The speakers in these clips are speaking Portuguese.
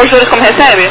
Os juros como recebe?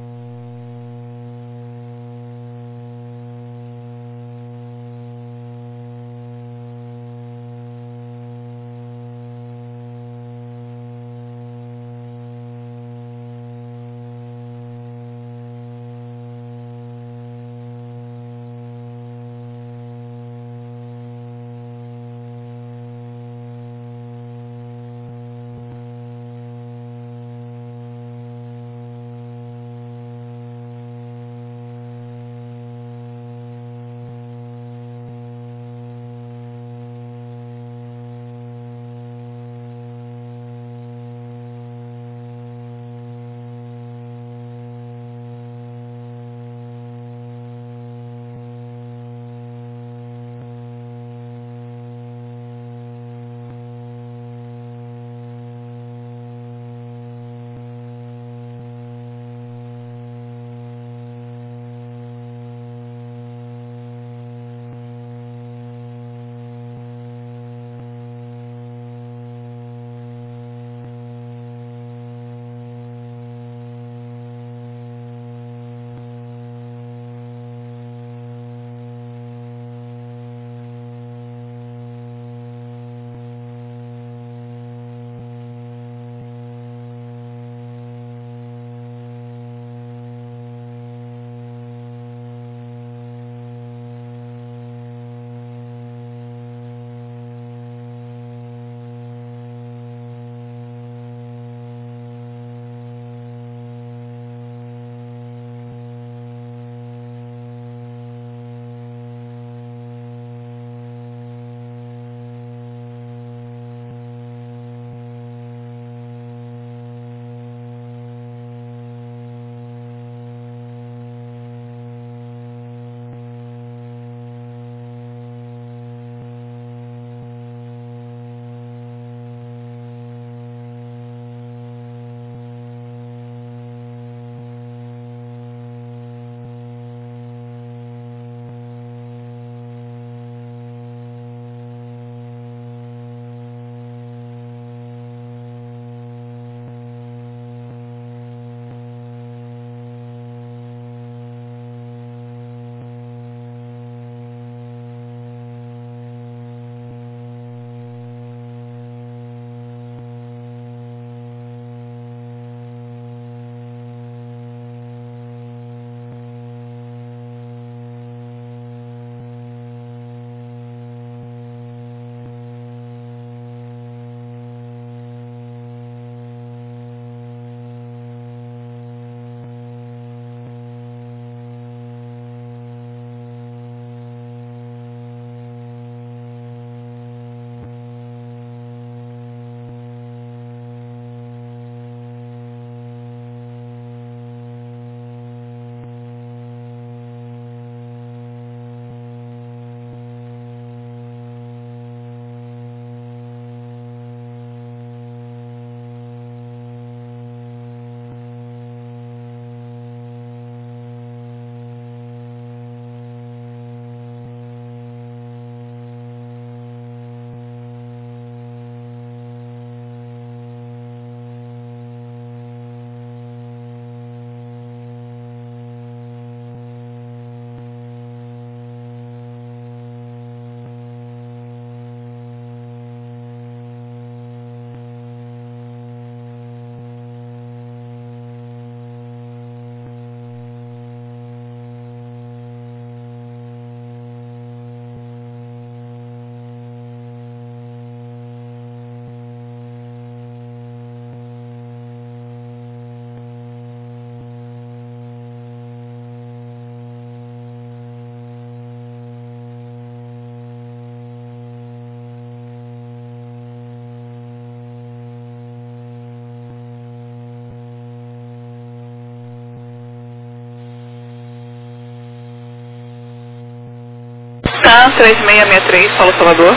TAM 3663, Paulo Salvador.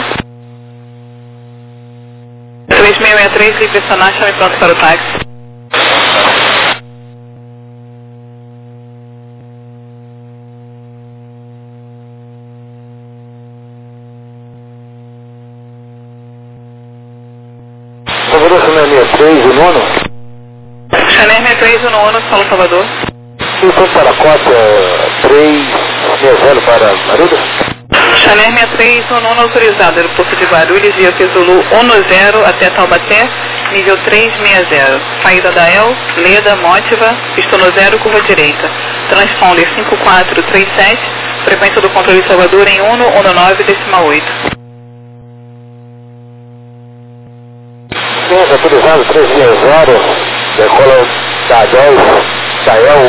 3663, se pressionar, chame pronto para o táxi. Salvador 663, o nono? Chanel 63 no Ono, São Salvador. Sim, foi para a cota 360 para Guarulhos. Chanel 63 no Ono autorizado, aeroporto de Guarulhos, via Pesulu 10 até Taubaté, nível 360. Saída da El, Leda, Mótiva, pistão no 0, curva direita. Transponder 5437, frequência do controle de Salvador em 119,8. Sim, autorizado 360, decola da 10, Sael,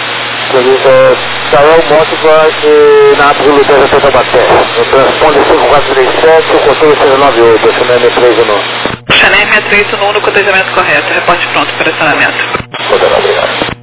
Sael Mótiva e na Absoluta 10 até Taubaté. No transponder 5437, o controle 098, o Chanel 63 no Ono. Chanel 63 no Ono, cotejamento correto, reporte pronto para acionamento. Obrigado.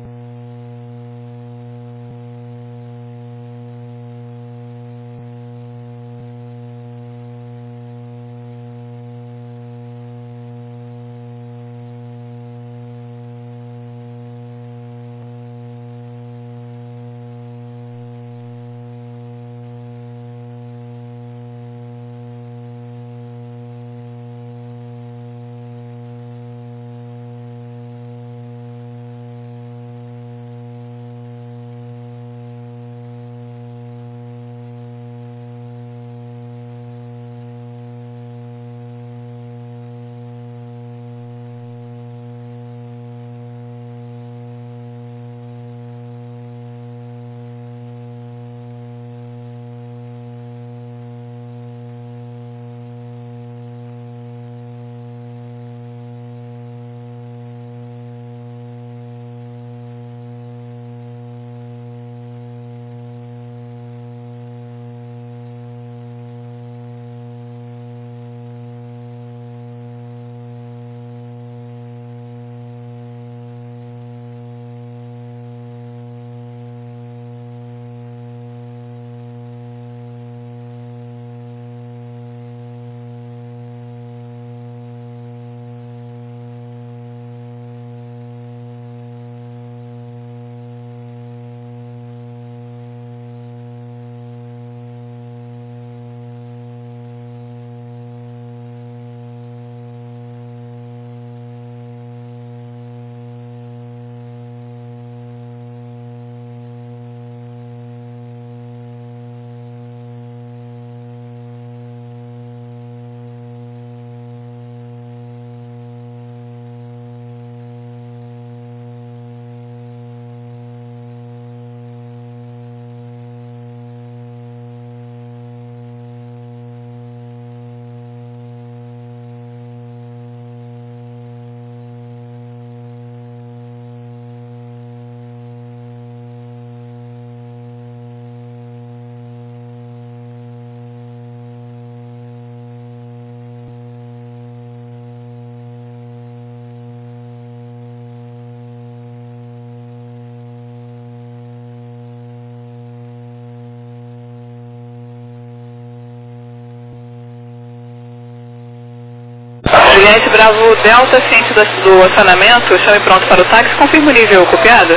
Juliette Bravo Delta, ciente do acionamento, chame pronto para o táxi, confirma o nível copiado.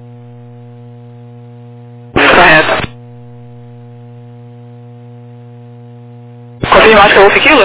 Correto. Confirma Oscar Wolf Kilo?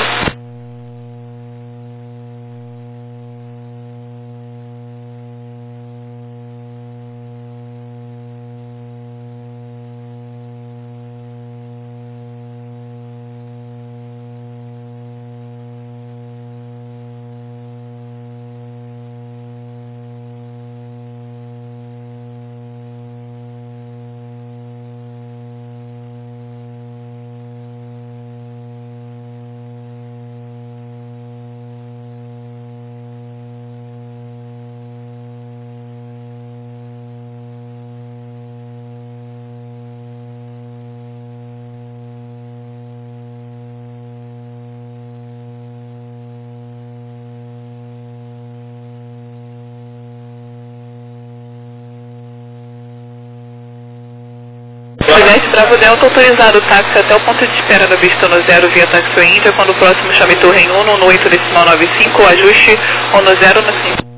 Juliette Bravo Delta, autorizado o táxi até o ponto de espera da Vista no 0 via Taxi Índia, quando o próximo chame Torre em 1 no 8,95, ajuste ou no 0 no 5.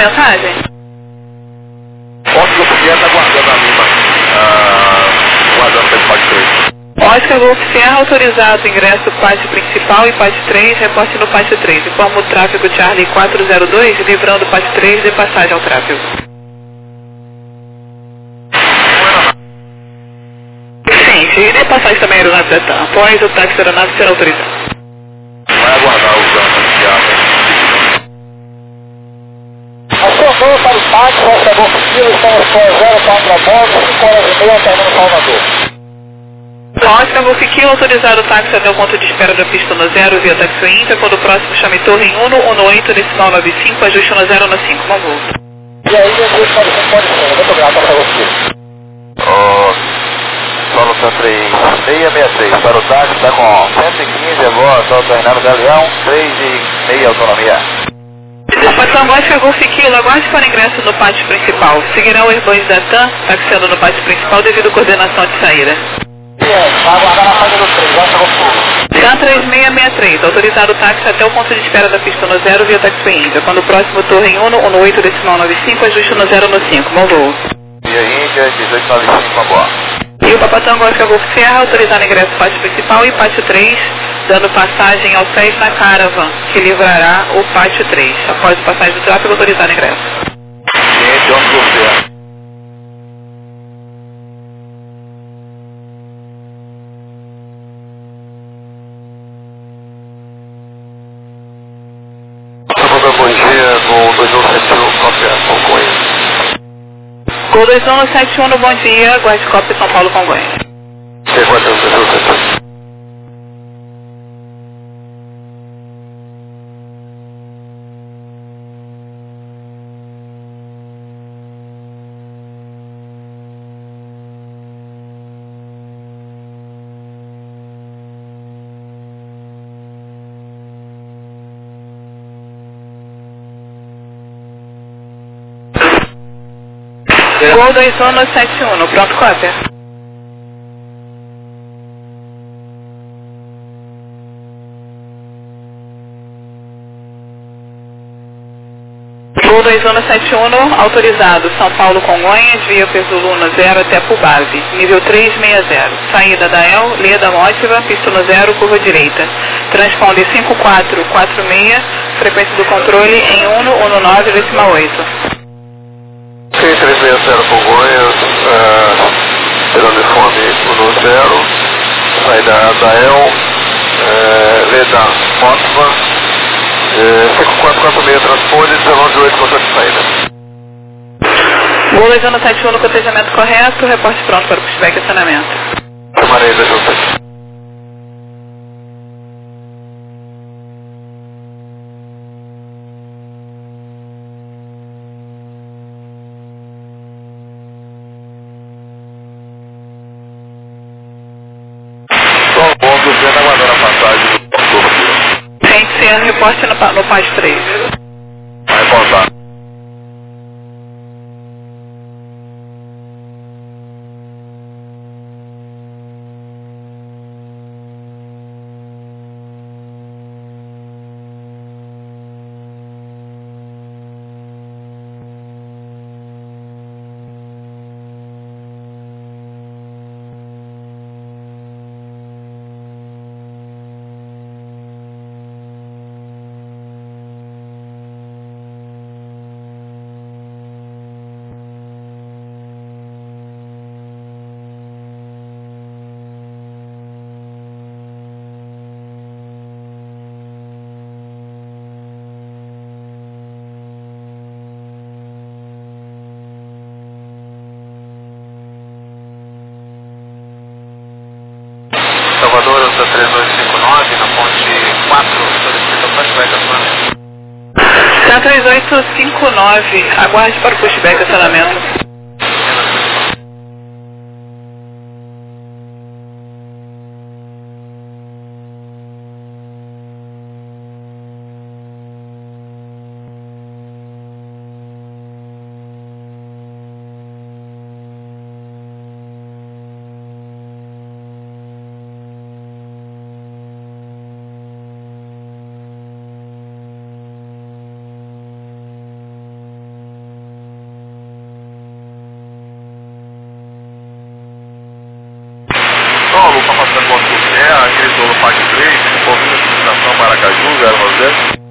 mensagem? Oscar Sierra está guardando a Lima. Guardando pelo PAT 3. Oscar Golf Sierra autorizado, ingresso pátio principal e pátio 3, reporte no pátio 3. Informa o tráfego Charlie 402, livrando pátio 3 de passagem ao tráfego. Sim, e de passagem também aeronave da TAM. Após o táxi da aeronave será autorizado. Vai aguardar o Sierra. Acionou para o táxi, Oscar Golf Sierra, estamos com 0,4 5 horas e meia, terminando Salvador. Oscar Golf Kilo autorizado o táxi até o ponto de espera da pista no 0 via táxi Inter, quando o próximo chame torre em 1 ou no 8, decimal 95, ajuste no 0 ou no 5, uma volta. E aí, pode ser, muito grato para você. Solo Country 663, para o táxi, está com 115 voos, Alto Reinaldo Galeão, 3,5 autonomia. Despachão Oscar Golf Kilo, aguarde para ingresso no pátio principal. Seguirá o Airbus da TAM, taxiando no pátio principal devido à coordenação de saída. Vai aguardar na saída do 3, Oscar Golf Kilo. TAM 3663, autorizado o táxi até o ponto de espera da pista no 0 via táxi Índia. Quando o próximo torre em 1 ou no 8, decimal 95, ajuste no 0 ou no 5, bom voo. Via Índia, 1895, a boa. E o Papatango Oscar Golf Sierra autorizado ingresso pátio principal e pátio 3, dando passagem ao SES na Caravan, que livrará o pátio 3. Após a passagem do tráfego, autorizado ingresso. Ciente, onde você Bom dia, com 2171, cópia Congonhas. Gol 2171 no bom dia, guarde cópia São Paulo Congonhas. C4 2171. Gol 2171, pronto, cópia. Gol 2171, autorizado, São Paulo Congonhas, via Perzoluna 0 até Pubase, nível 360. Saída da El, Leda Mótiva, pista no 0, curva direita. Transponder 5446, frequência do controle em 1 ou no 9, decimal 8. 360 Congonhas, telefone 10, saída da El, Leda Mótiva, 5446 transpone, 19 conta de saída. Gol 2171 no cotejamento correto, reporte pronto para o pushback e acionamento. Chamarei da junta. Bom, vendo aguardando a passagem do turno. Gente, Ciano, reporte no pátio 3. Vai voltar. Salvador, Alta 3859, na ponte 4, solicita pushback acionamento. Tá 3859, aguarde para o pushback e acionamento. parte 3, ouvindo a sinalização para Aracaju, 090.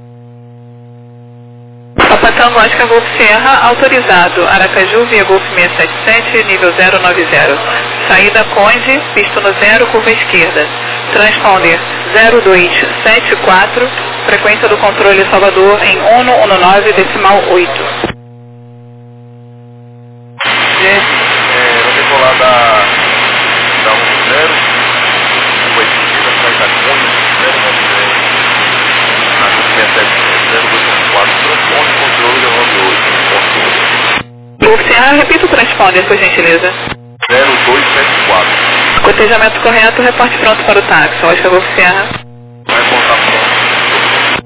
Papa Tango Oscar Golf Sierra, autorizado. Aracaju, via Golf 677, nível 090. Saída Conde, pista no 0, curva esquerda. Transponder 0274, frequência do controle Salvador em 119 decimal 8. Vai decolar da 10, curva esquerda, saída Conde, 090. Na 670, transponder, controle 98. Golf Sierra, repita o transponder, por gentileza. 0274. Cotejamento correto, reporte pronto para o táxi. Oscar Golf Sierra. Vai contar pronto.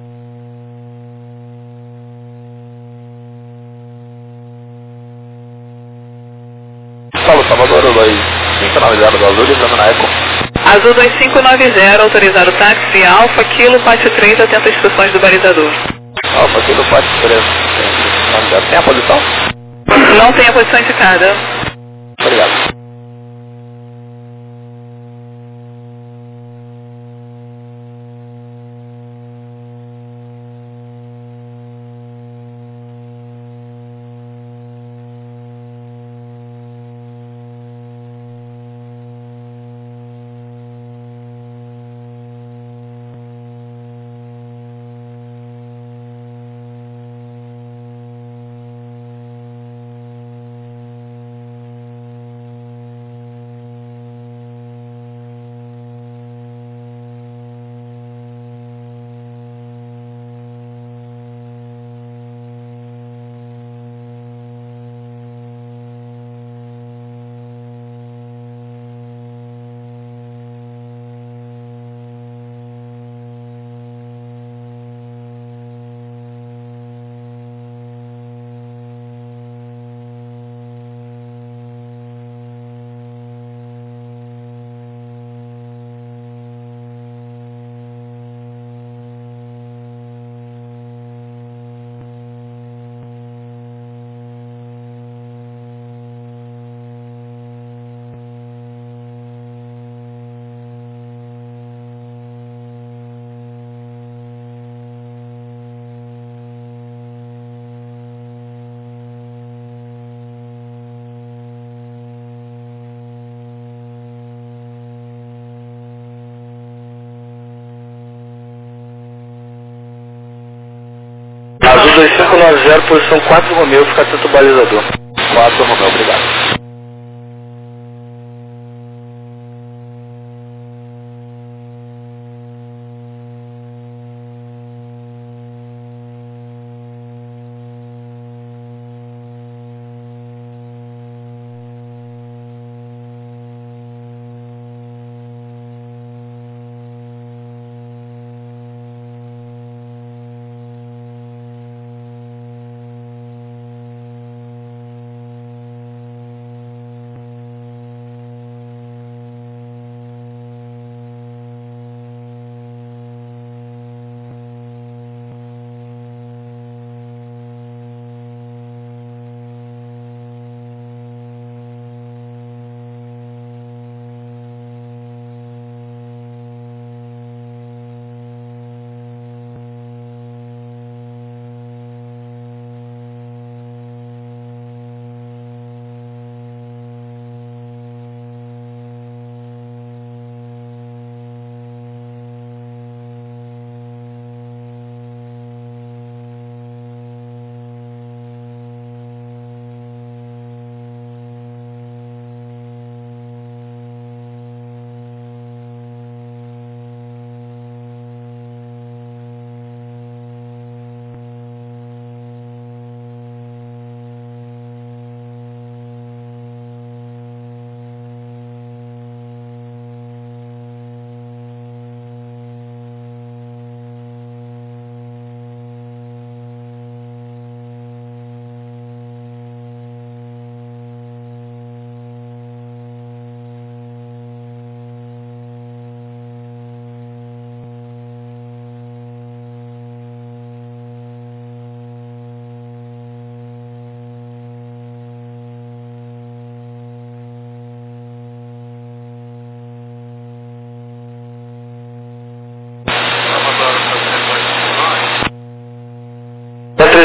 Paulo Salvador, 2590 do Azul, ligando na Eco. Azul 2590, autorizar o táxi via Alfa, Kilo, Pátio 3, atento às instruções do balizador. Alfa, Kilo, Pátio 3. Tem a posição? Não tem a posição indicada. Obrigado. Azul 2590, posição 4 Romeu, fica atento ao balizador. 4 Romeu, obrigado.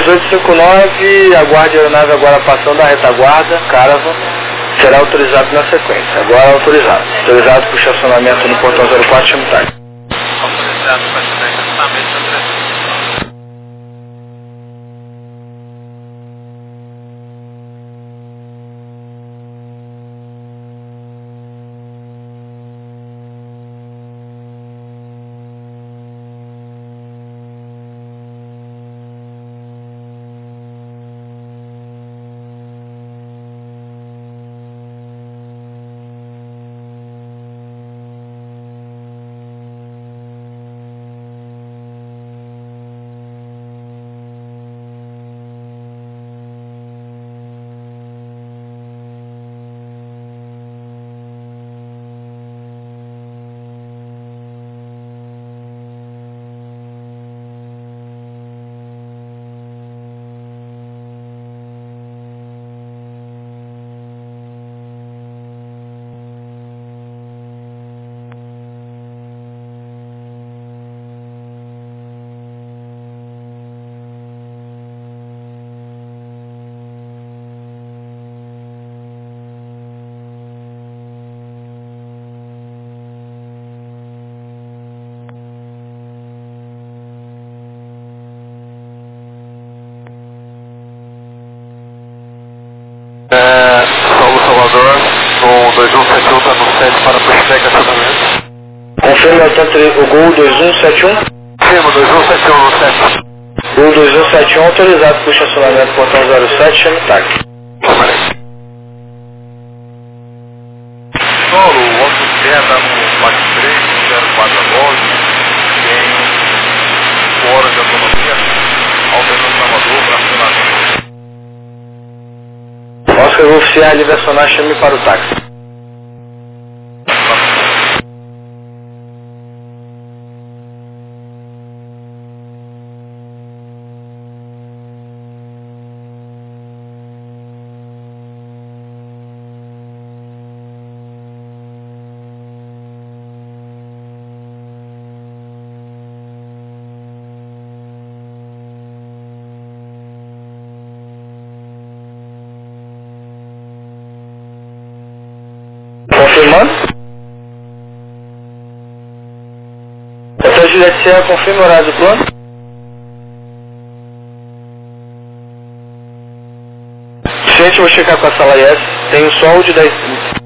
3859, aguarde a aeronave agora passando a retaguarda, Caravan, será autorizado na sequência. Agora autorizado. Autorizado para o estacionamento no portão 04, chame táxi. Autorizado para estacionamento no 3. Paulo Salvador, com 2171 está no 7 para Pushback acionamento. Confirma o Gol 2171. Confirma, 2171 no 7. Gol 2171 autorizado para o estacionamento portão 07, chame táxi. Solo, o outro pé está no PAC 3, 04 a 12, tem 5 horas de autonomia, alternando Salvador para acionamento. Oscar oficial livre acionar, chame para o táxi. Confirmando. Hotel Juliette Serra, confirma o horário do plano. Gente, eu vou checar com a sala IS. Tem um sol de 10.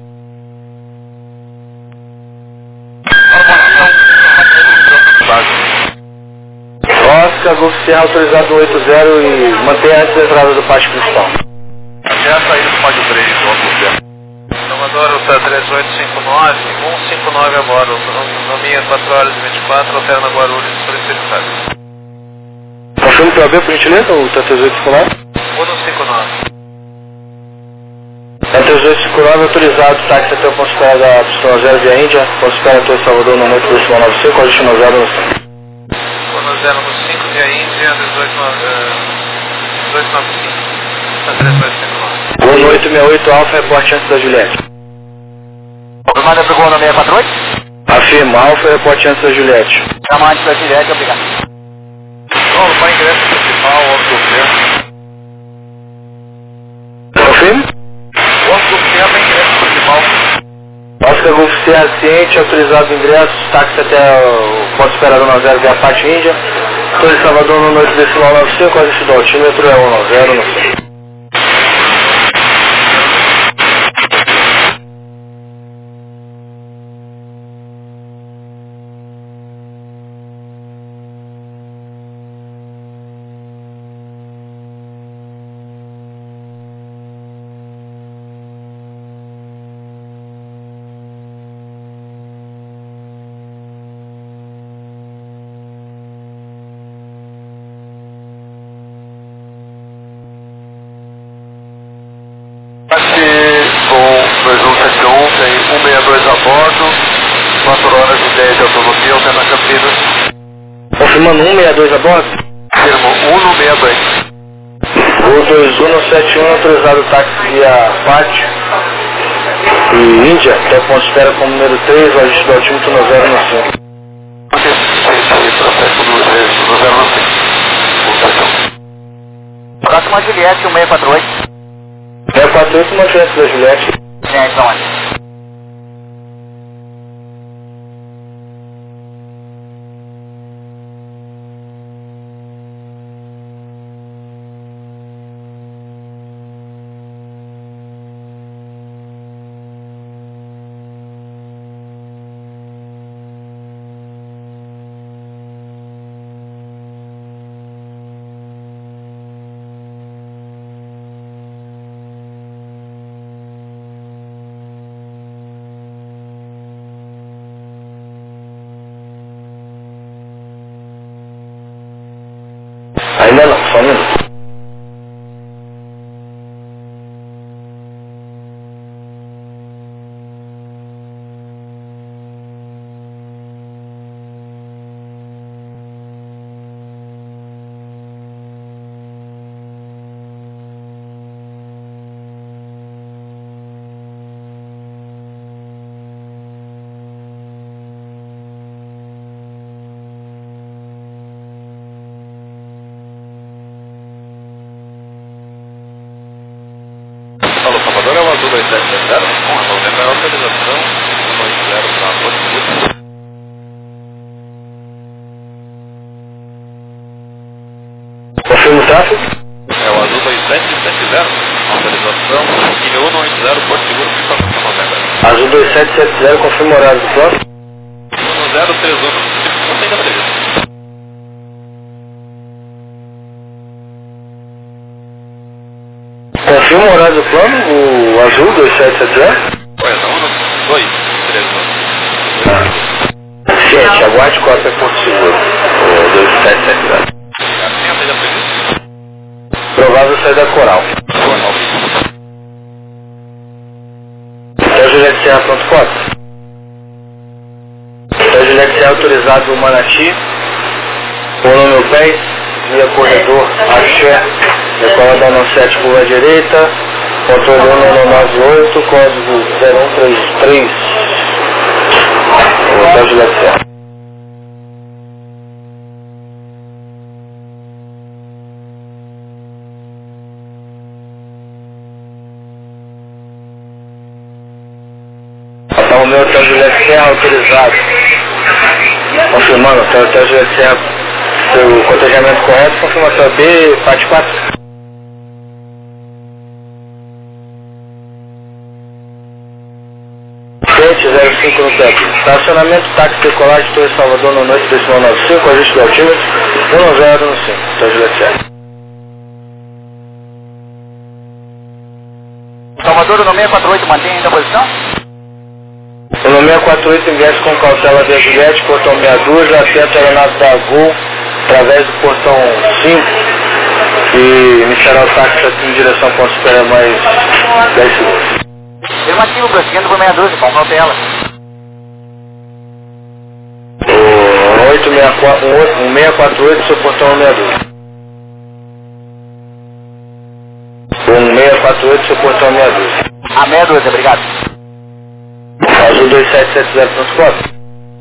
Oscar, Golf Serra autorizado no 80 e mantenha antes da entrada do pátio principal. Até a saída do Pádio 3, do Alto. Salvador, está 3859, 159 agora, autonomia 4 horas e 24, alterna Guarulhos, solicitado. Confirma para B, por gentileza, o 3859? 159. 3859 autorizado, táxi até o ponto de espera da Pistão 0 via Índia, ponto de espera Torre Salvador no noite decimal 95, código 0 no 5. Ponto 0 no 5 via Índia, 1895. Está 3859. Gol no 868, Alfa, reporte antes da Juliette. Confirmada para o gol no 648? Afirma, Alfa, reporte antes da Juliette. Chama antes da Juliette, obrigado. Solo, para ingresso principal, outro governo. Confirme? Outro governo para ingresso principal. Oscar Golf Serra ciente, autorizado o ingresso, táxi até o ponto de espera do 90 via Pátio Índia. Torre Salvador no noite decimal 95, código do altímetro é 190 no 5. Com 2171, tem 162 a bordo, 4 horas e 10 de autonomia, alterna Campinas. Confirmando 162 a bordo? Firmo 162. Gol 2171, autorizado o táxi via Pátio e Índia, até o ponto de espera como número 3, o ajuste do altímetro no 0 no 5. Processo no 0 no 5. uma Juliette 1648. 648, uma Juliette da Juliette. Gente, pra onde? Ainda não, só um minuto. Alô, Salvador, é o azul 2770. Vamos lembrar a autorização 180 para Porto Seguro. Confirma o tráfego? É o azul 2770. Autorização INE 180 Porto Seguro, Pico Novembro. Azul 2770, confirma o horário do plano? 1031. Não tem nada previsto. Confirma o horário do plano, o azul 2770? Pois não, 2, 13. Gente, aguarde cópia Porto Seguro, o 2770. Assim a saída prevista. Provável saída coral. Então, Juliette Serra, pronto, cota. Então, Juliette Serra, autorizado o Manati, o número 10, via corredor Axé, decola da 97 curva à direita, controle 1198, código 0133. Então, Juliette Serra. Então, o meu Hotel Juliette Serra autorizado. Confirmando, o Hotel Juliette Serra, o cotejamento correto, confirmação B, parte 4. Frente 05 no tempo. Estacionamento, táxi decolagem, Torre Salvador, na noite desse 95, ajuste do altímetro, 10 no 5, Hotel Juliette Serra. Salvador, no 648, mantém ainda a posição? O nome 648, ingresso com cautela via Juliette, portão 62, atento à aeronave da Gol, através do portão 5, e iniciará o táxi aqui em direção ao ponto de espera mais 10 segundos. Afirmativo, prosseguindo por 62, com cautela. O 1648, seu portão 62. O 1648, seu portão 62. A 62, obrigado. Azul 2770, transporte.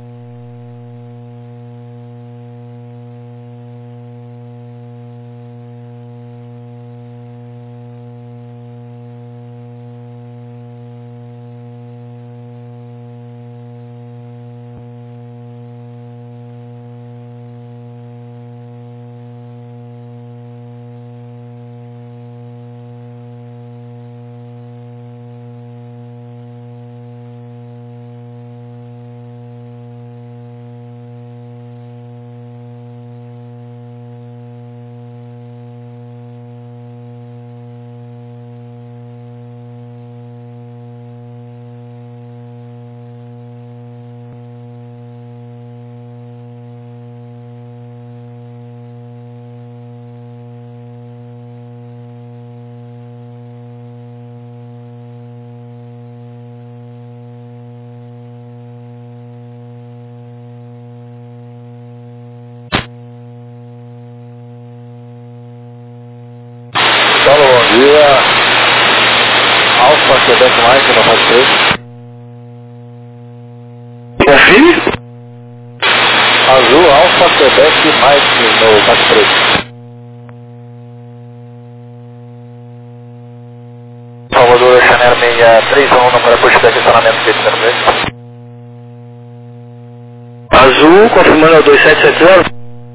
Paulo, bom dia. Alfa Quebec Mike, na faixa 3. Confirme? Azul Alfa Quebec Mike, no faixa 3. 311 para pushback estacionamento feito 02. Azul, confirmando é o 2770.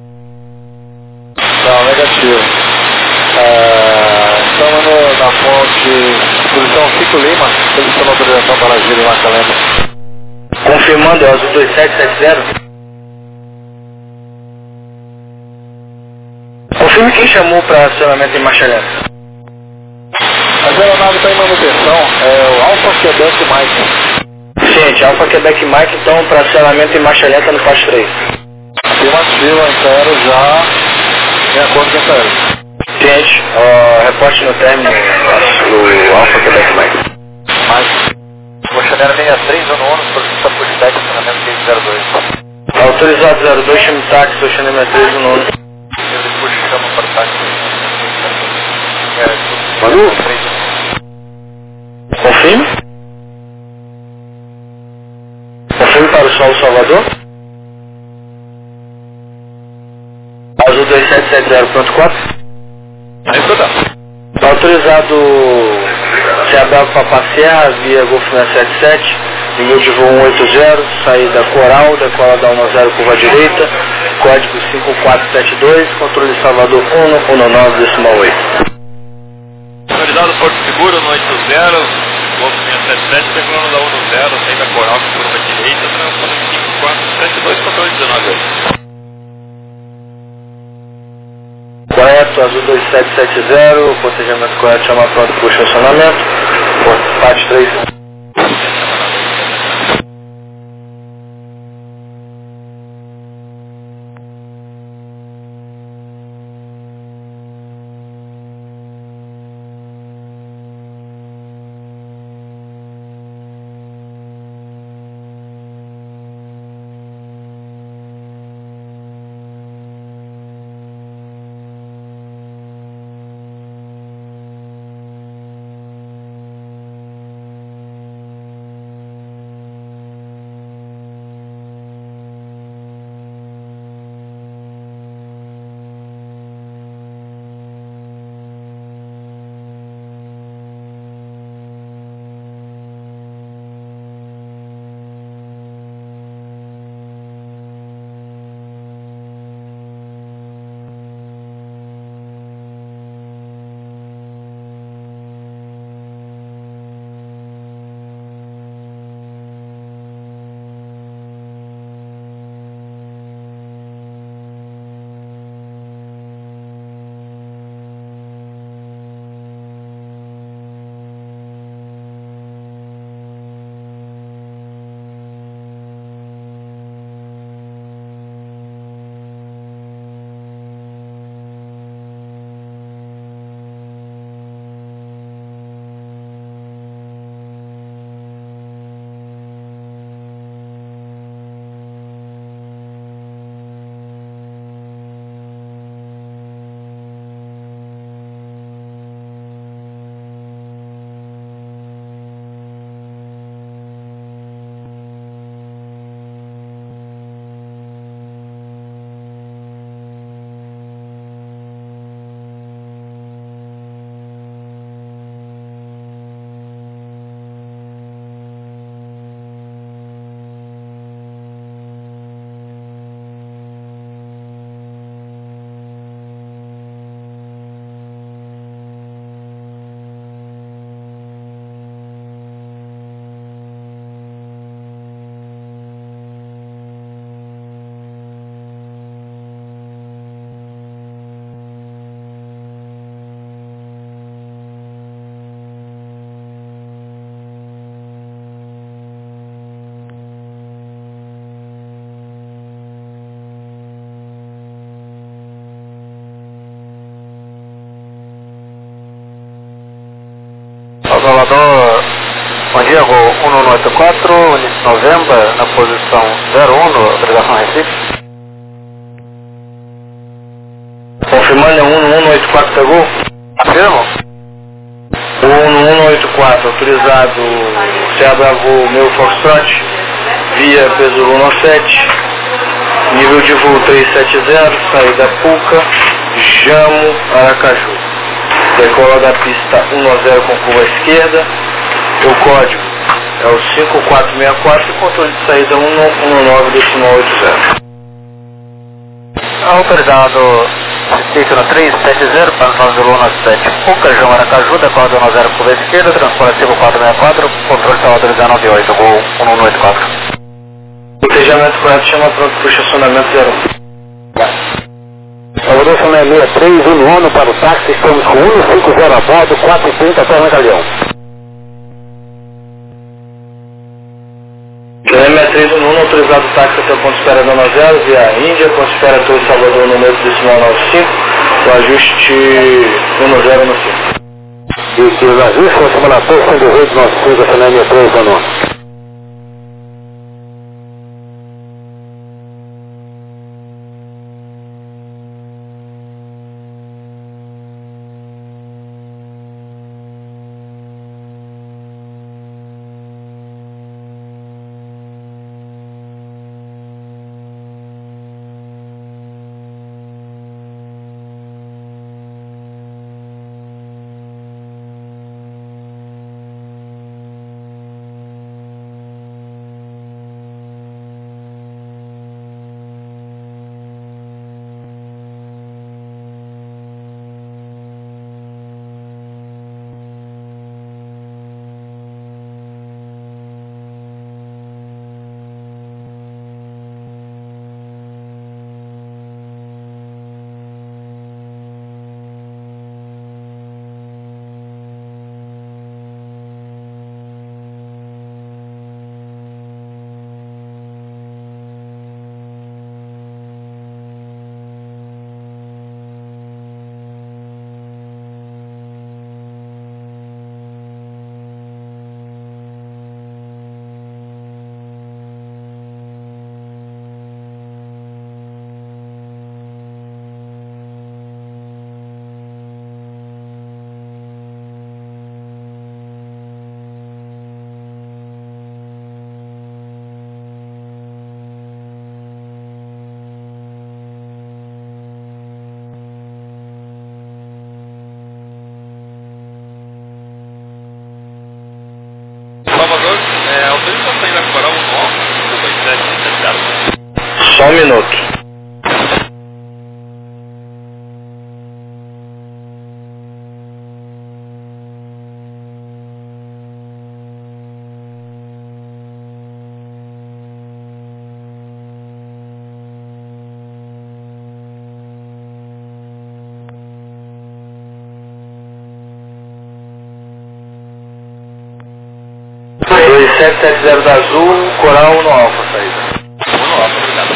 Não, negativo. Estamos na ponte, posição 5 Lima, solicitando autorização para agir em marcha lenta. Confirmando é o Azul 2770. Confirme quem chamou para acionamento em marcha lenta. A aeronave está em manutenção, é o Alpha Quebec Mike. Gente, Alpha Quebec Mike, então, para acionamento em marcha lenta no passo 3. Afirmativa, Impero já em acordo com a Impero. Gente, reporte no término do Alpha Quebec Mike. Mochoneira 63, zona 1, solicita pushback estacionamento feito 02. Autorizado 02, chame táxi, Oceano 63 no 9. Ele puxa, chama para o táxi. Manu? Confirme. Confirme para o Sol Salvador. Azul 2770.4. Aí tudo. Autorizado CAW para passear via Golf 677, nível de voo 180, saída Coral, decola da 10 curva direita, código 5472, controle Salvador 119.8. Autorizado Porto Seguro no 80, Golf 677, decolando da 10, saída Coral, curva direita, transpondendo 5472, controle 19. Correto, Azul 2770, procedimento correto, chama pronto para o estacionamento, parte 3. Salvador, bom dia, voo 1184, início de novembro, na posição 01, obrigação Recife. Confirmando é 1184 pegou? Afirmo. O 1184, autorizado CAW meu Foxtrot, via peso 197, nível de voo 370, saída Puca, Jamo, Aracaju. Decola da pista 190 com curva esquerda, O código é o 5464 e o controle de saída 119.80. Autorizado Station 370 para nós do Luna 7 Pucajão, Aracaju, decola 10 curva esquerda, transporte 5464, controle está autorizado 98, Gol 1184. Protejamento correto, chama pronto para o estacionamento 01. Salvador São 63, Uno para o táxi, estamos com 150 a bordo, 430 até Mangalhão. 63 Uno, autorizado o táxi até o ponto de espera Dona Zero, via Índia, ponto de espera Torre Salvador, número decimal 95, o ajuste 1095. E que os ajustes são simuladores sendo o rei de 95, São 63, Uno. Salvador, autorização ainda para o 9, Só um minuto. Dois 770 da Azul, Coral no Alfa, saída. no Alfa, obrigado.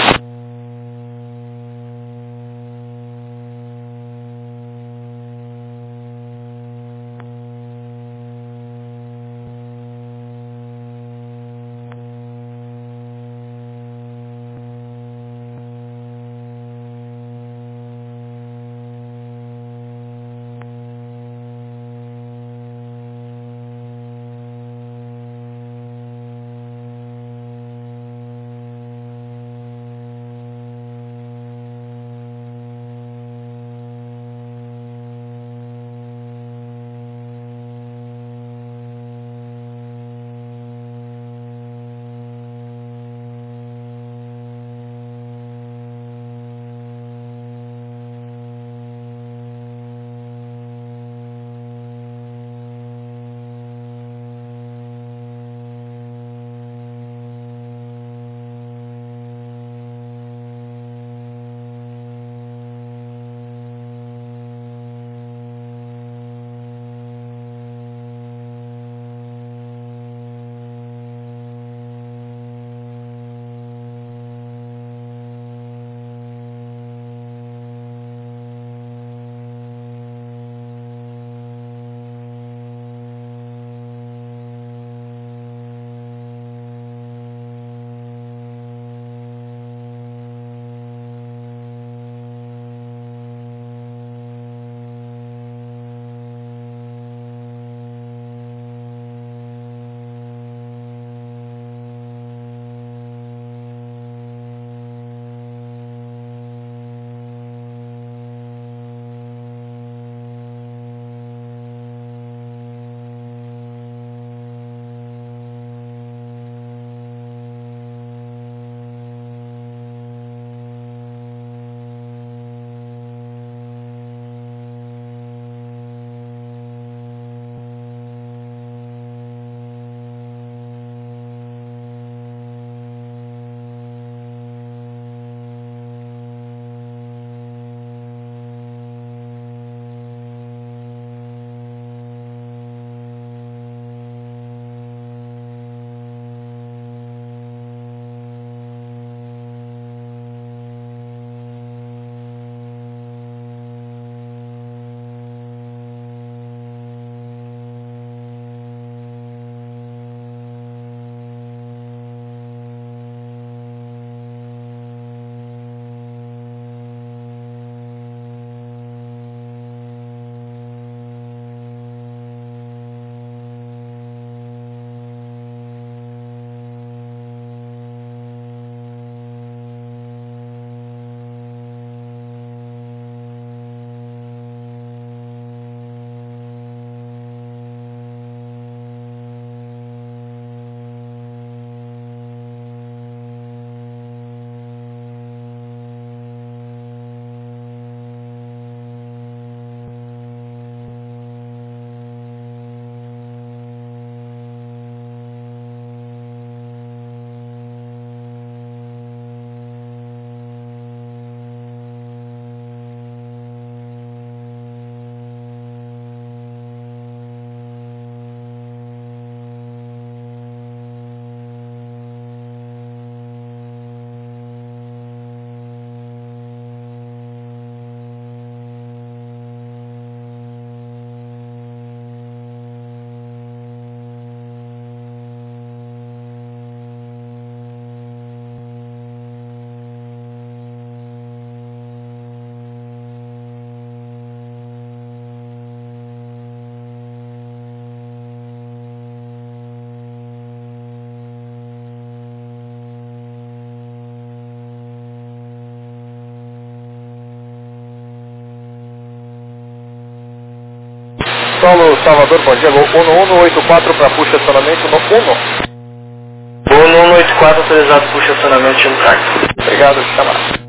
Saulo, Salvador, bom dia. Gol 1184 para puxa estacionamento no 1. Gol 1184 autorizado puxa estacionamento no táxi. Obrigado, chamar.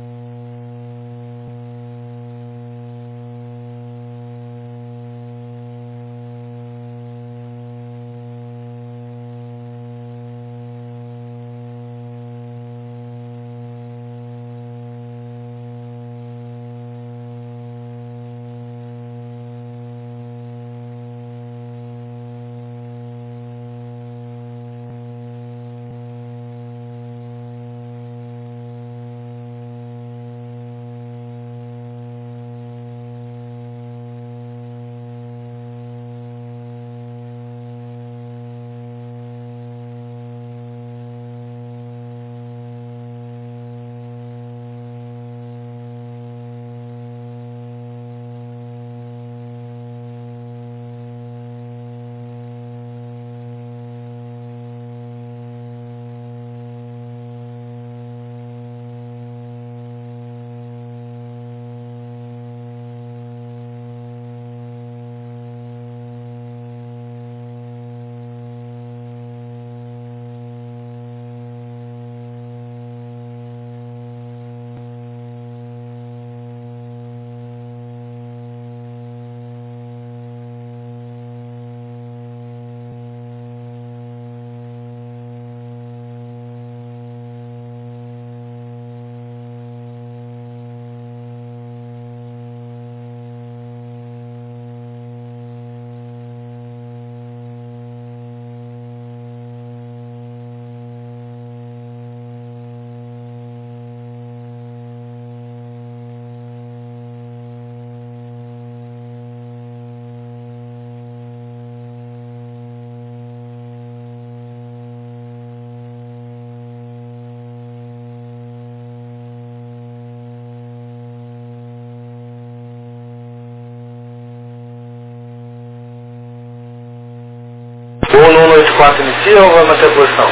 Gol 1184 inicia ou vai manter a posição?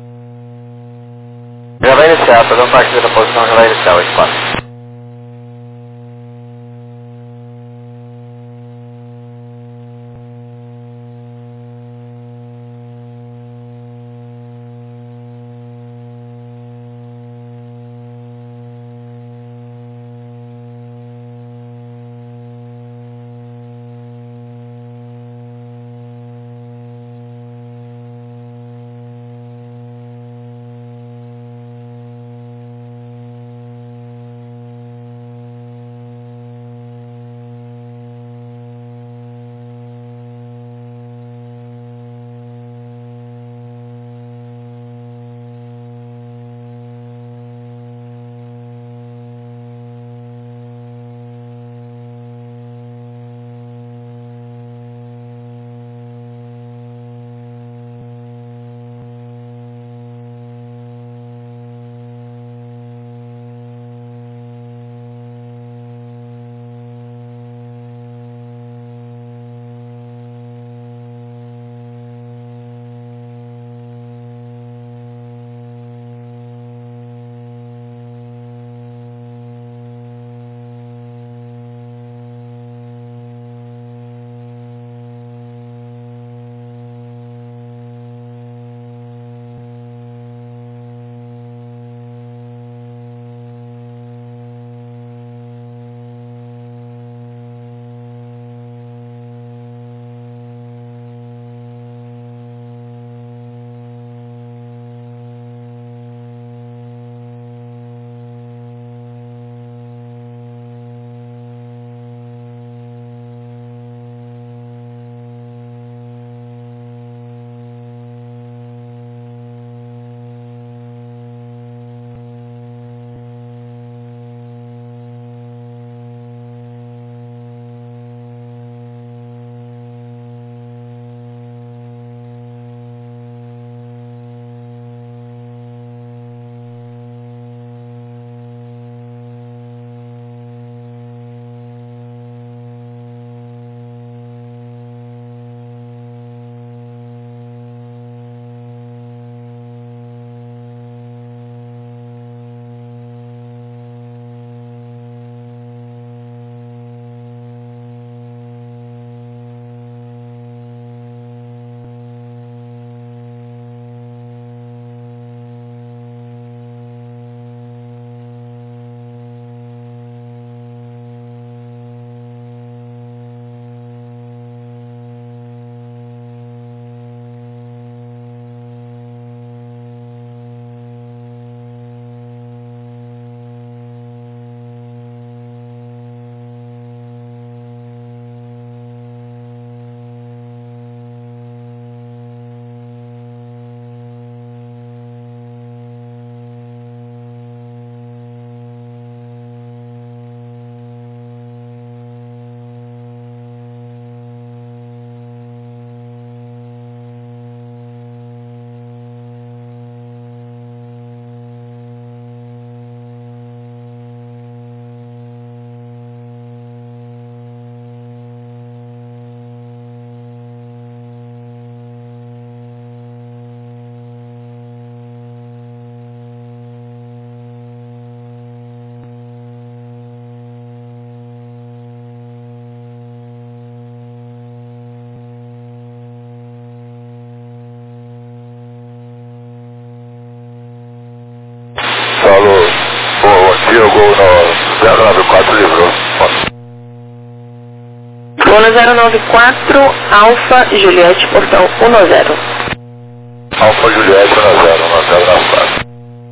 Já vai iniciar, fazer uma partida da posição, já vai iniciar o espaço. dia, Gol no 094 livrou. Gol no 094, Alfa Juliette, portão 10. Alfa Juliette 10 na fase.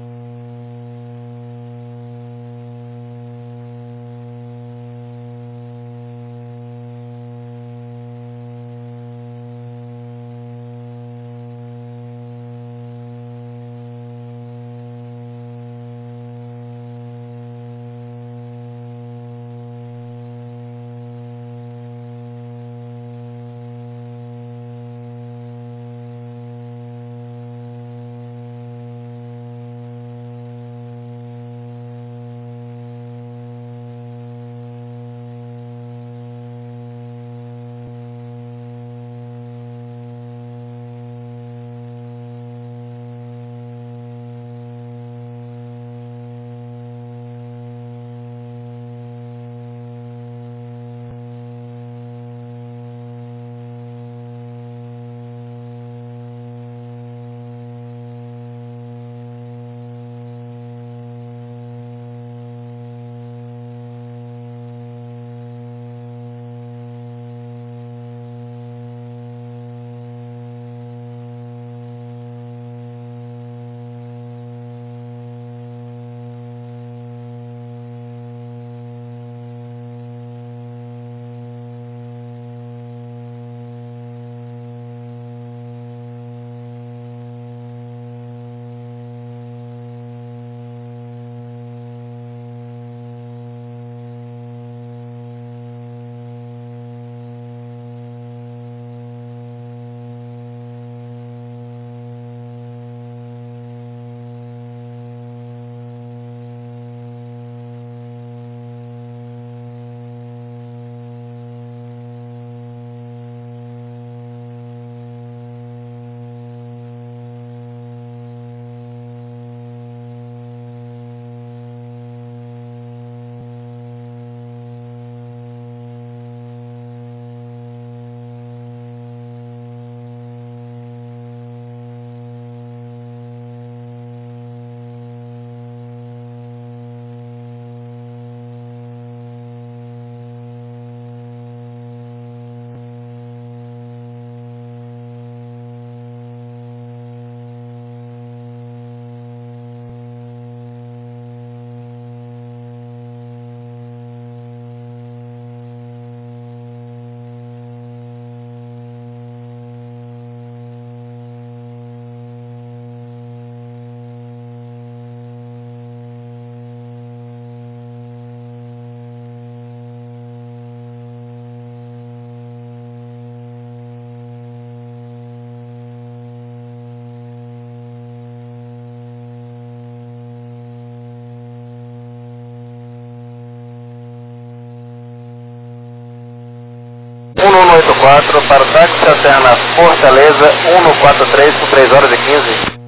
Para o táxi Aterna Fortaleza 143 por 3 horas e 15.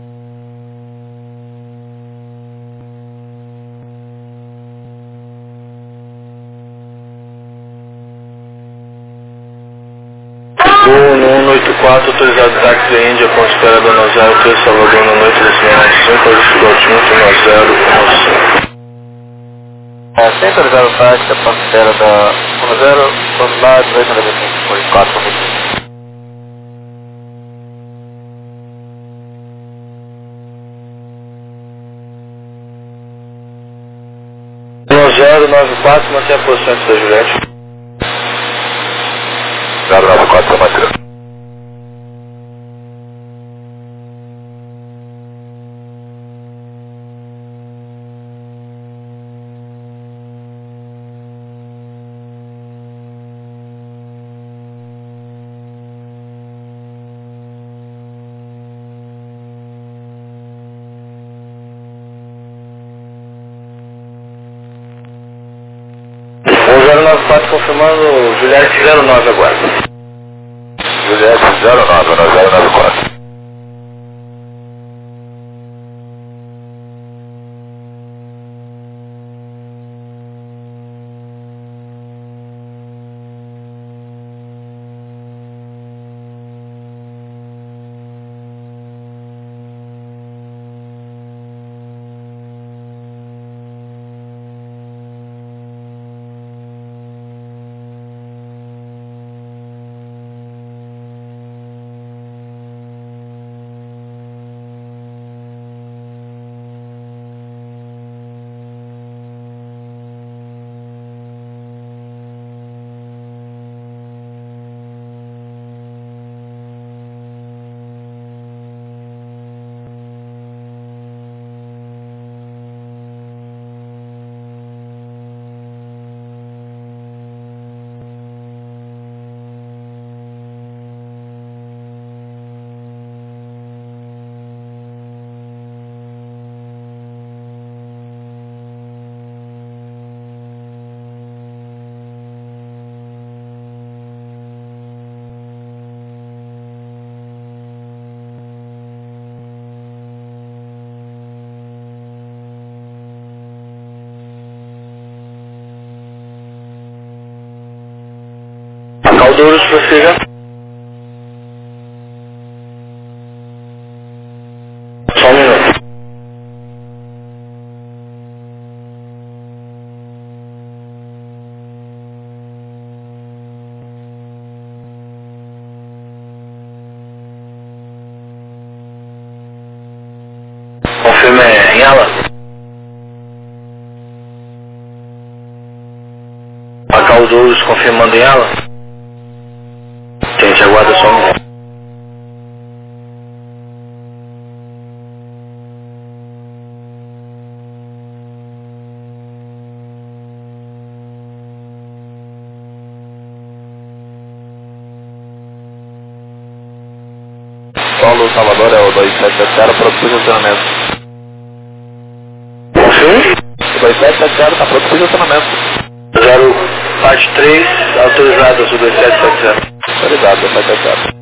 Gol no 184, autorizado táxi da Índia com espera da 903, Salvador na noite desse mês 5, ajuste do altimetro 1015. Sem autorizado o táxi, a espera da 10, vamos lá, 1895 por 4 minutos. No 094, mantém a posição antes da Juliette. 094, mantém. O 094 confirmando, Juliette 09 agora. Juliette 09, na 094. Caldouros, prossiga. Só um minuto. Confirma em ala. A Caldouros confirmando em ala. Gente, aguarda só um minuto. Solo Salvador é o 2770 para o posicionamento. Sim? O 2770 está pronto para o posicionamento. 0 parte 3, autorizado, sul 2770. Autorizado, 2770.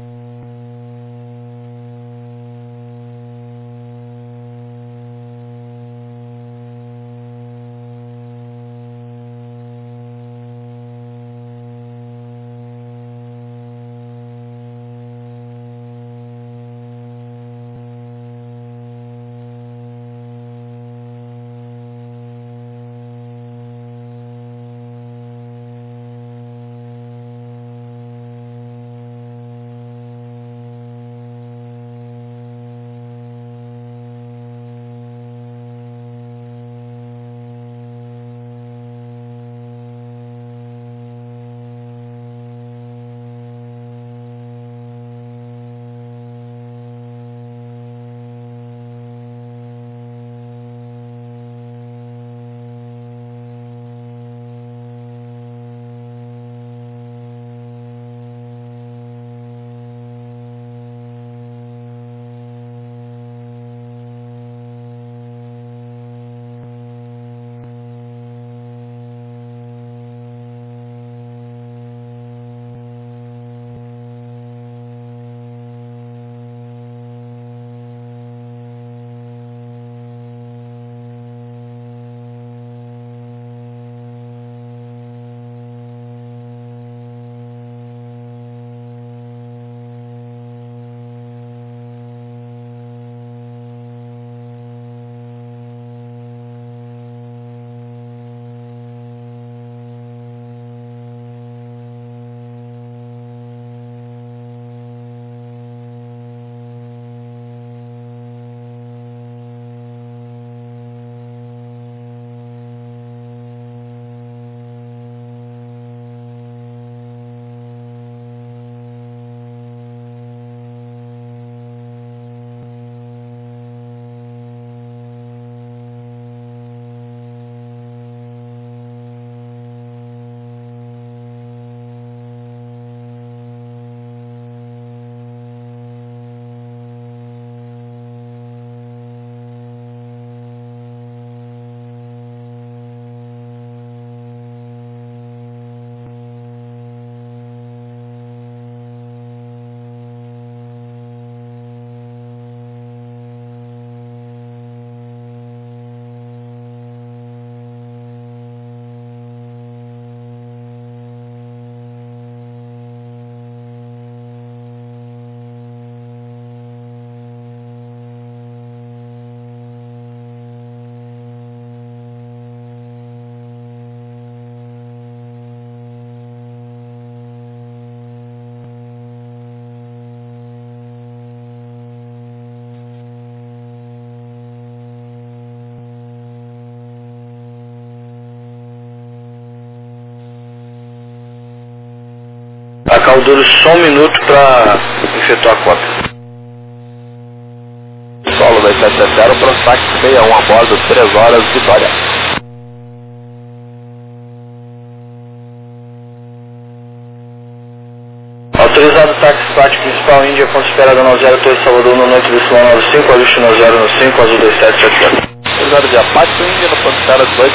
A Caldouros, só um minuto para efetuar a cota. Solo 2770 para o táxi 61 a bordo, 3 horas, Vitória. Autorizado táxi parte principal Índia, ponto esperado na 0 Torre Salvador, no noite do Sul 95, ajuste no 0 no 5, azul 2770. Autorizado de Apache Índia, no ponto esperado 18.